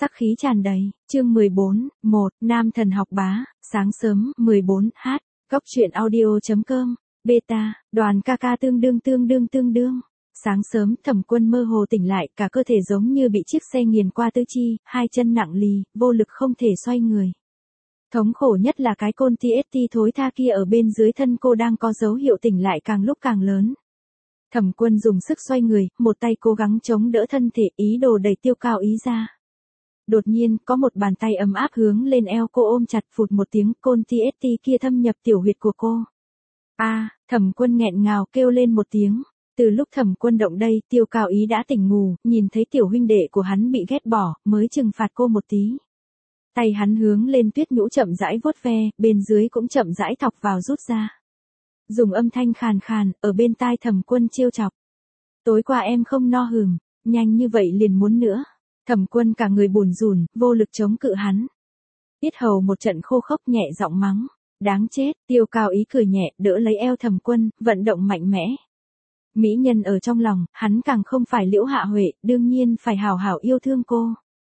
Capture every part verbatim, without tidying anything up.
sắc khí tràn đầy, chương mười bốn, một, nam thần học bá, sáng sớm, mười bốn, h, góc truyện audio.com, beta, đoàn ca ca tương đương tương đương tương đương. Sáng sớm, Thẩm Quân mơ hồ tỉnh lại, cả cơ thể giống như bị chiếc xe nghiền qua tứ chi, hai chân nặng lì, vô lực không thể xoay người. Thống khổ nhất là cái côn tê ét tê thối tha kia ở bên dưới thân cô đang có dấu hiệu tỉnh lại càng lúc càng lớn. Thẩm Quân dùng sức xoay người, một tay cố gắng chống đỡ thân thể, ý đồ đẩy Tiêu Cao Ý ra. Đột nhiên, có một bàn tay ấm áp hướng lên eo cô ôm chặt, phụt một tiếng, côn tê ét tê kia thâm nhập tiểu huyệt của cô. A, à, Thẩm Quân nghẹn ngào kêu lên một tiếng. Từ lúc Thẩm Quân động đây, Tiêu Cao Ý đã tỉnh ngủ, nhìn thấy tiểu huynh đệ của hắn bị ghét bỏ, mới trừng phạt cô một tí. Tay hắn hướng lên tuyết nhũ chậm rãi vuốt ve, bên dưới cũng chậm rãi thọc vào rút ra. Dùng âm thanh khàn khàn, ở bên tai Thẩm Quân trêu chọc. Tối qua em không no hừm, nhanh như vậy liền muốn nữa. Thẩm Quân cả người bùn rùn, vô lực chống cự hắn. Yết hầu một trận khô khốc, nhẹ giọng mắng. Đáng chết, Tiêu Cao Ý cười nhẹ, đỡ lấy eo Thẩm Quân, vận động mạnh mẽ. Mỹ nhân ở trong lòng, hắn càng không phải Liễu Hạ Huệ, đương nhiên phải hảo hảo yêu thương cô.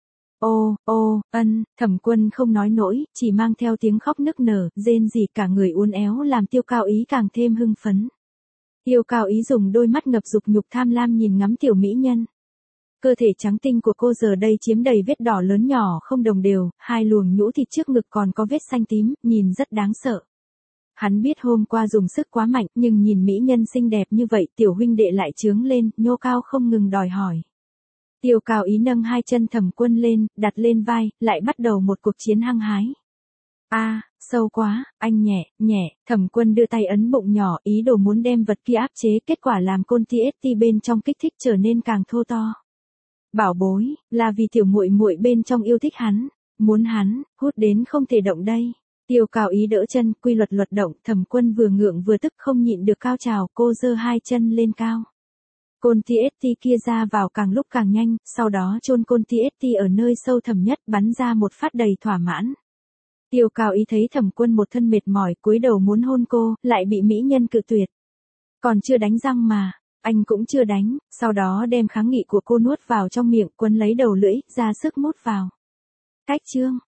Ô, ô, ân, Thẩm Quân không nói nổi, chỉ mang theo tiếng khóc nức nở, rên rỉ, cả người uốn éo làm Tiêu Cao Ý càng thêm hưng phấn. Tiêu Cao Ý dùng đôi mắt ngập dục nhục tham lam nhìn ngắm tiểu mỹ nhân. Cơ thể trắng tinh của cô giờ đây chiếm đầy vết đỏ lớn nhỏ không đồng đều, hai luồng nhũ thịt trước ngực còn có vết xanh tím, nhìn rất đáng sợ. Hắn biết hôm qua dùng sức quá mạnh, nhưng nhìn mỹ nhân xinh đẹp như vậy, tiểu huynh đệ lại chướng lên, nhô cao không ngừng đòi hỏi. Tiêu Cao Ý nâng hai chân Thẩm Quân lên, đặt lên vai, lại bắt đầu một cuộc chiến hăng hái. A, à, sâu quá, anh nhẹ, nhẹ, Thẩm Quân đưa tay ấn bụng nhỏ, ý đồ muốn đem vật kia áp chế, kết quả làm côn tê ét tê bên trong kích thích trở nên càng thô to. Bảo bối, là vì tiểu muội muội bên trong yêu thích hắn, muốn hắn, hút đến không thể động đây. Tiêu Cao Ý đỡ chân, quy luật luật động, Thẩm Quân vừa ngượng vừa tức không nhịn được cao trào, cô giơ hai chân lên cao. Côn tê ét tê kia ra vào càng lúc càng nhanh, sau đó chôn côn tê ét tê ở nơi sâu thẳm nhất, bắn ra một phát đầy thỏa mãn. Tiêu Cao Ý thấy Thẩm Quân một thân mệt mỏi, cúi đầu muốn hôn cô, lại bị mỹ nhân cự tuyệt. Còn chưa đánh răng mà, anh cũng chưa đánh, sau đó đem kháng nghị của cô nuốt vào trong miệng, quấn lấy đầu lưỡi, ra sức mút vào. Cách chương,